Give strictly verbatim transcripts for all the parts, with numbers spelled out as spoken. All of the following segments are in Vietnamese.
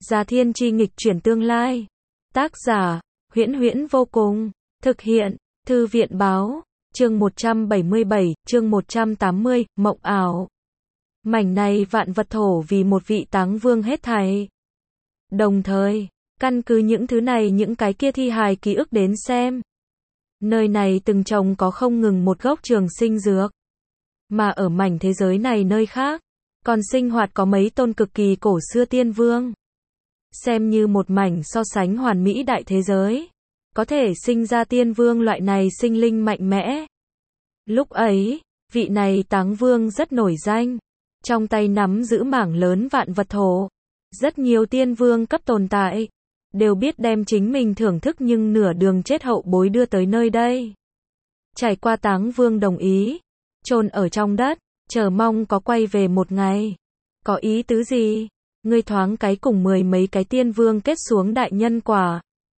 Già Thiên Chi nghịch chuyển tương lai. Tác giả, Huyễn Huyễn vô cùng. Thực hiện, Thư viện báo. Chương một trăm bảy mươi bảy, chương một trăm tám mươi, mộng ảo. Mảnh này vạn vật thổ vì một vị táng vương hết thảy. Đồng thời, căn cứ những thứ này những cái kia thi hài ký ức đến xem. Nơi này từng trồng có không ngừng một gốc trường sinh dược. Mà ở mảnh thế giới này nơi khác, còn sinh hoạt có mấy tôn cực kỳ cổ xưa tiên vương. Xem như một mảnh so sánh hoàn mỹ đại thế giới. Có thể sinh ra tiên vương loại này sinh linh mạnh mẽ. Lúc ấy, vị này táng vương rất nổi danh. Trong tay nắm giữ mảng lớn vạn vật thổ. Rất nhiều tiên vương cấp tồn tại. Đều biết đem chính mình thưởng thức nhưng nửa đường chết hậu bối đưa tới nơi đây. Trải qua táng vương đồng ý. Chôn ở trong đất, chờ mong có quay về một ngày. Có ý tứ gì? Ngươi thoáng cái cùng mười mấy cái tiên vương kết xuống đại nhân quả.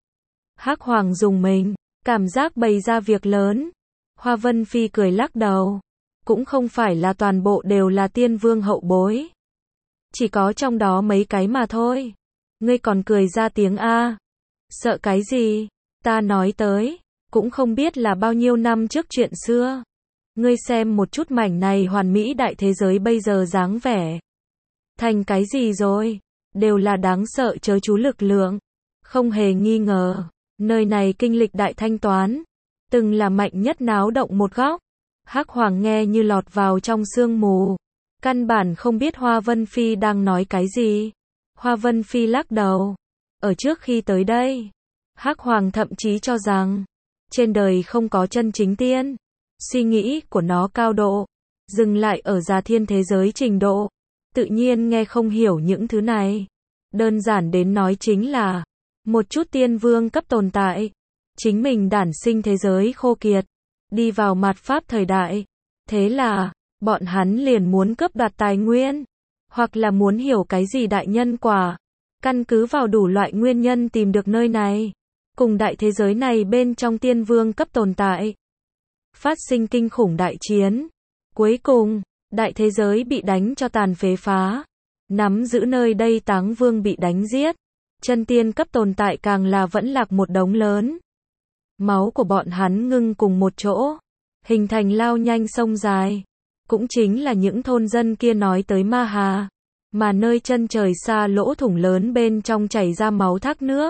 Hắc Hoàng dùng mình, cảm giác bày ra việc lớn. Hoa Vân Phi cười lắc đầu. Cũng không phải là toàn bộ đều là tiên vương hậu bối. Chỉ có trong đó mấy cái mà thôi. Ngươi còn cười ra tiếng A. Sợ cái gì? Ta nói tới, cũng không biết là bao nhiêu năm trước chuyện xưa. Ngươi xem một chút mảnh này hoàn mỹ đại thế giới bây giờ dáng vẻ. Thành cái gì rồi? Đều là đáng sợ chớ chú lực lượng. Không hề nghi ngờ. Nơi này kinh lịch đại thanh toán. Từng là mạnh nhất náo động một góc. Hắc Hoàng nghe như lọt vào trong sương mù. Căn bản không biết Hoa Vân Phi đang nói cái gì. Hoa Vân Phi lắc đầu. Ở trước khi tới đây, Hắc Hoàng thậm chí cho rằng trên đời không có chân chính tiên. Suy nghĩ của nó cao độ, dừng lại ở Già Thiên thế giới trình độ. Tự nhiên nghe không hiểu những thứ này. Đơn giản đến nói chính là một chút tiên vương cấp tồn tại. Chính mình đản sinh thế giới khô kiệt. Đi vào mạt pháp thời đại. Thế là, bọn hắn liền muốn cướp đoạt tài nguyên. Hoặc là muốn hiểu cái gì đại nhân quả. Căn cứ vào đủ loại nguyên nhân tìm được nơi này. Cùng đại thế giới này bên trong tiên vương cấp tồn tại. Phát sinh kinh khủng đại chiến. Cuối cùng, đại thế giới bị đánh cho tàn phế phá. Nắm giữ nơi đây táng vương bị đánh giết. Chân tiên cấp tồn tại càng là vẫn lạc một đống lớn. Máu của bọn hắn ngưng cùng một chỗ. Hình thành lao nhanh sông dài. Cũng chính là những thôn dân kia nói tới Ma Hà. Mà nơi chân trời xa lỗ thủng lớn bên trong chảy ra máu thác nước.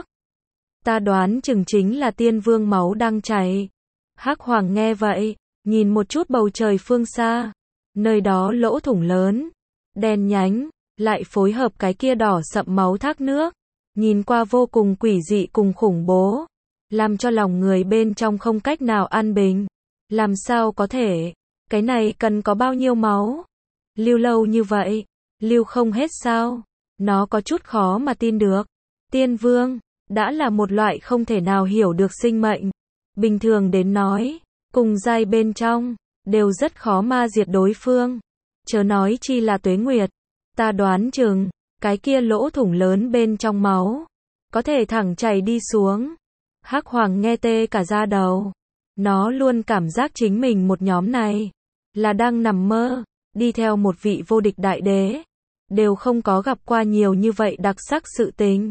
Ta đoán chừng chính là tiên vương máu đang chảy. Hắc Hoàng nghe vậy, nhìn một chút bầu trời phương xa. Nơi đó lỗ thủng lớn, đen nhánh, lại phối hợp cái kia đỏ sậm máu thác nước. Nhìn qua vô cùng quỷ dị cùng khủng bố. Làm cho lòng người bên trong không cách nào an bình. Làm sao có thể? Cái này cần có bao nhiêu máu? Lưu lâu như vậy, lưu không hết sao? Nó có chút khó mà tin được. Tiên vương, đã là một loại không thể nào hiểu được sinh mệnh. Bình thường đến nói, cùng giai bên trong, đều rất khó ma diệt đối phương. Chớ nói chi là tuế nguyệt. Ta đoán chừng, cái kia lỗ thủng lớn bên trong máu, có thể thẳng chảy đi xuống. Hắc Hoàng nghe tê cả da đầu. Nó luôn cảm giác chính mình một nhóm này, là đang nằm mơ, đi theo một vị vô địch đại đế. Đều không có gặp qua nhiều như vậy đặc sắc sự tình.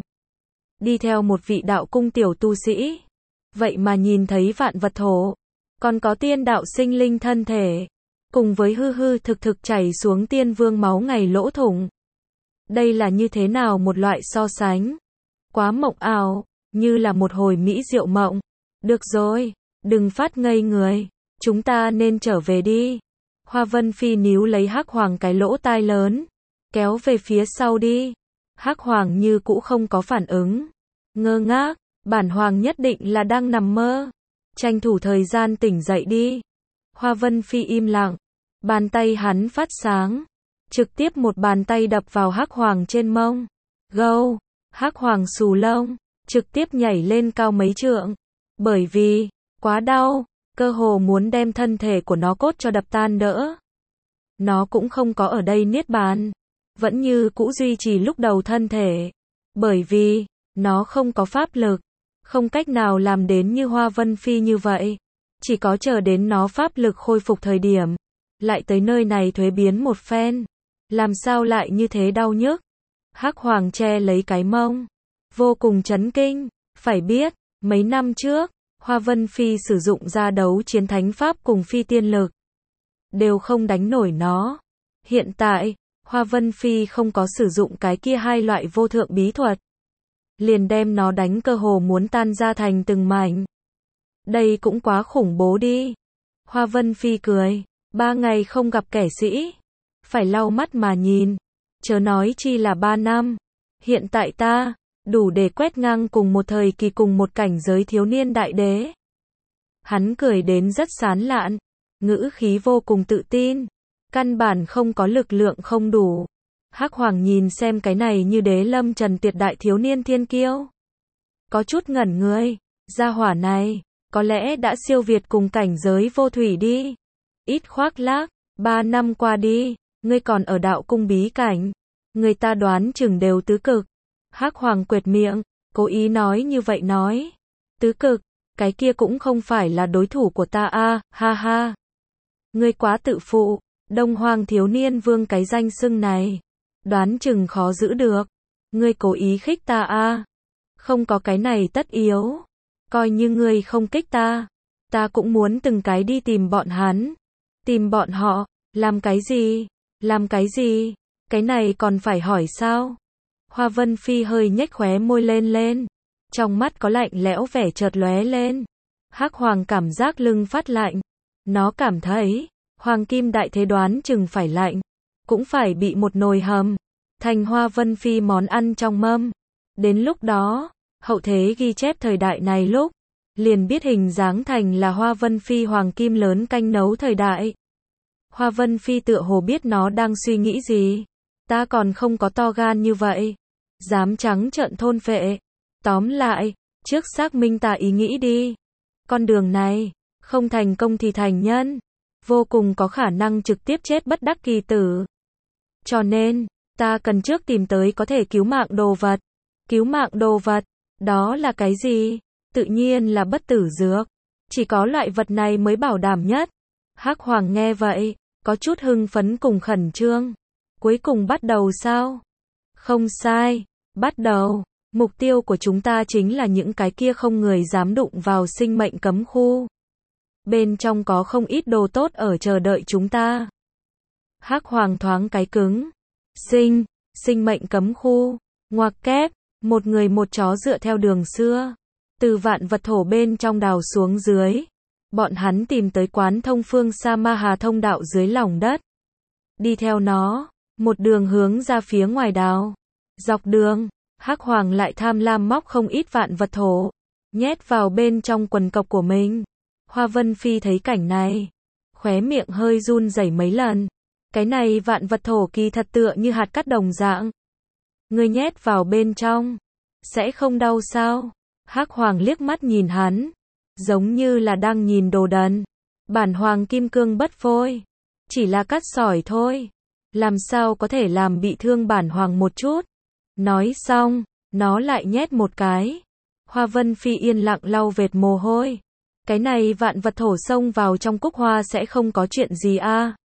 Đi theo một vị đạo cung tiểu tu sĩ. Vậy mà nhìn thấy vạn vật thổ. Còn có tiên đạo sinh linh thân thể. Cùng với hư hư thực thực chảy xuống tiên vương máu ngày lỗ thủng. Đây là như thế nào một loại so sánh? Quá mộng ảo, như là một hồi mỹ diệu mộng. Được rồi, đừng phát ngây người. Chúng ta nên trở về đi. Hoa Vân Phi níu lấy Hắc Hoàng cái lỗ tai lớn. Kéo về phía sau đi. Hắc Hoàng như cũ không có phản ứng. Ngơ ngác, bản hoàng nhất định là đang nằm mơ. Tranh thủ thời gian tỉnh dậy đi. Hoa Vân Phi im lặng. Bàn tay hắn phát sáng. Trực tiếp một bàn tay đập vào Hắc Hoàng trên mông. Gâu, Hắc Hoàng xù lông. Trực tiếp nhảy lên cao mấy trượng. Bởi vì, quá đau. Cơ hồ muốn đem thân thể của nó cốt cho đập tan đỡ. Nó cũng không có ở đây niết bàn. Vẫn như cũ duy trì lúc đầu thân thể. Bởi vì, nó không có pháp lực. Không cách nào làm đến như Hoa Vân Phi như vậy. Chỉ có chờ đến nó pháp lực khôi phục thời điểm. Lại tới nơi này thuế biến một phen. Làm sao lại như thế đau nhức. Hắc Hoàng che lấy cái mông, vô cùng chấn kinh, phải biết, mấy năm trước, Hoa Vân Phi sử dụng ra đấu chiến thánh pháp cùng phi tiên lực, đều không đánh nổi nó. Hiện tại, Hoa Vân Phi không có sử dụng cái kia hai loại vô thượng bí thuật, liền đem nó đánh cơ hồ muốn tan ra thành từng mảnh. Đây cũng quá khủng bố đi. Hoa Vân Phi cười, ba ngày không gặp kẻ sĩ, phải lau mắt mà nhìn, chớ nói chi là ba năm. Hiện tại ta, đủ để quét ngang cùng một thời kỳ cùng một cảnh giới thiếu niên đại đế. Hắn cười đến rất sán lạn, ngữ khí vô cùng tự tin, căn bản không có lực lượng không đủ. Hắc Hoàng nhìn xem cái này như đế lâm trần tuyệt đại thiếu niên thiên kiêu, có chút ngẩn người, gia hỏa này, có lẽ đã siêu việt cùng cảnh giới vô thủy đi. Ít khoác lác, ba năm qua đi, ngươi còn ở đạo cung bí cảnh, người ta đoán chừng đều tứ cực. Hắc Hoàng quệt miệng, cố ý nói như vậy nói. Tứ cực, cái kia cũng không phải là đối thủ của ta a, ha ha. Ngươi quá tự phụ, Đông Hoang thiếu niên vương cái danh xưng này, đoán chừng khó giữ được. Ngươi cố ý khích ta a, không có cái này tất yếu. Coi như ngươi không kích ta, ta cũng muốn từng cái đi tìm bọn hắn. Tìm bọn họ, làm cái gì? Làm cái gì? Cái này còn phải hỏi sao? Hoa Vân Phi hơi nhếch khóe môi lên lên, trong mắt có lạnh lẽo vẻ chợt lóe lên. Hắc Hoàng cảm giác lưng phát lạnh, nó cảm thấy, Hoàng Kim Đại Thế đoán chừng phải lạnh, cũng phải bị một nồi hầm, thành Hoa Vân Phi món ăn trong mâm. Đến lúc đó, hậu thế ghi chép thời đại này lúc, liền biết hình dáng thành là Hoa Vân Phi Hoàng Kim lớn canh nấu thời đại. Hoa Vân Phi tựa hồ biết nó đang suy nghĩ gì. Ta còn không có to gan như vậy, dám trắng trợn thôn phệ. Tóm lại, trước xác minh ta ý nghĩ đi. Con đường này, không thành công thì thành nhân, vô cùng có khả năng trực tiếp chết bất đắc kỳ tử. Cho nên, ta cần trước tìm tới có thể cứu mạng đồ vật. Cứu mạng đồ vật, đó là cái gì? Tự nhiên là bất tử dược. Chỉ có loại vật này mới bảo đảm nhất. Hắc Hoàng nghe vậy, có chút hưng phấn cùng khẩn trương. Cuối cùng bắt đầu sao? Không sai, bắt đầu. Mục tiêu của chúng ta chính là những cái kia không người dám đụng vào sinh mệnh cấm khu. Bên trong có không ít đồ tốt ở chờ đợi chúng ta. Hắc Hoàng thoáng cái cứng. Sinh, sinh mệnh cấm khu. Ngoặc kép, một người một chó dựa theo đường xưa. Từ vạn vật thổ bên trong đào xuống dưới. Bọn hắn tìm tới quán thông phương Sa Ma Hà thông đạo dưới lòng đất. Đi theo nó, một đường hướng ra phía ngoài đào. Dọc đường, Hắc Hoàng lại tham lam móc không ít vạn vật thổ, nhét vào bên trong quần cộc của mình. Hoa Vân Phi thấy cảnh này, khóe miệng hơi run rẩy mấy lần. Cái này vạn vật thổ kỳ thật tựa như hạt cát đồng dạng. Ngươi nhét vào bên trong, sẽ không đau sao? Hắc Hoàng liếc mắt nhìn hắn, giống như là đang nhìn đồ đần. Bản Hoàng kim cương bất phôi, chỉ là cát sỏi thôi, làm sao có thể làm bị thương bản Hoàng một chút. Nói xong, nó lại nhét một cái. Hoa Vân Phi yên lặng lau vệt mồ hôi. Cái này vạn vật thổ xông vào trong cúc hoa sẽ không có chuyện gì a. À?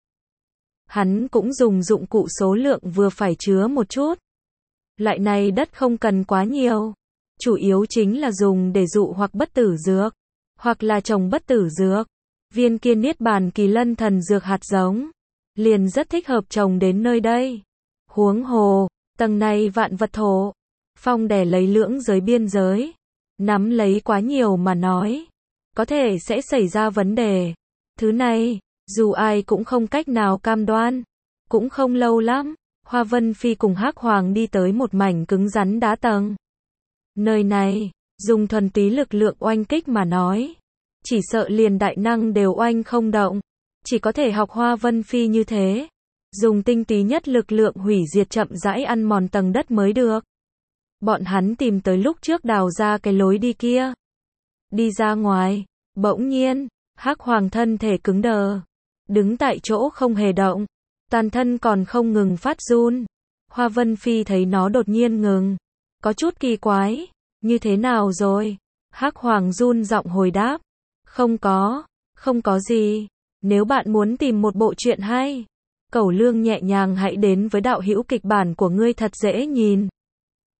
Hắn cũng dùng dụng cụ số lượng vừa phải chứa một chút. Loại này đất không cần quá nhiều. Chủ yếu chính là dùng để dụ hoặc bất tử dược, hoặc là trồng bất tử dược. Viên kia niết bàn kỳ lân thần dược hạt giống, liền rất thích hợp trồng đến nơi đây. Huống hồ, tầng này vạn vật thổ, phong đè lấy lưỡng giới biên giới, nắm lấy quá nhiều mà nói, có thể sẽ xảy ra vấn đề. Thứ này, dù ai cũng không cách nào cam đoan. Cũng không lâu lắm, Hoa Vân Phi cùng Hắc Hoàng đi tới một mảnh cứng rắn đá tầng. Nơi này, dùng thuần túy lực lượng oanh kích mà nói, chỉ sợ liền đại năng đều oanh không động. Chỉ có thể học Hoa Vân Phi như thế, dùng tinh túy nhất lực lượng hủy diệt chậm rãi ăn mòn tầng đất mới được. Bọn hắn tìm tới lúc trước đào ra cái lối đi kia. Đi ra ngoài, bỗng nhiên, Hắc Hoàng thân thể cứng đờ, đứng tại chỗ không hề động, toàn thân còn không ngừng phát run. Hoa Vân Phi thấy nó đột nhiên ngừng, có chút kỳ quái, như thế nào rồi? Hắc Hoàng run giọng hồi đáp, không có, không có gì, nếu bạn muốn tìm một bộ truyện hay, Cẩu Lương nhẹ nhàng hãy đến với đạo hữu kịch bản của ngươi thật dễ nhìn.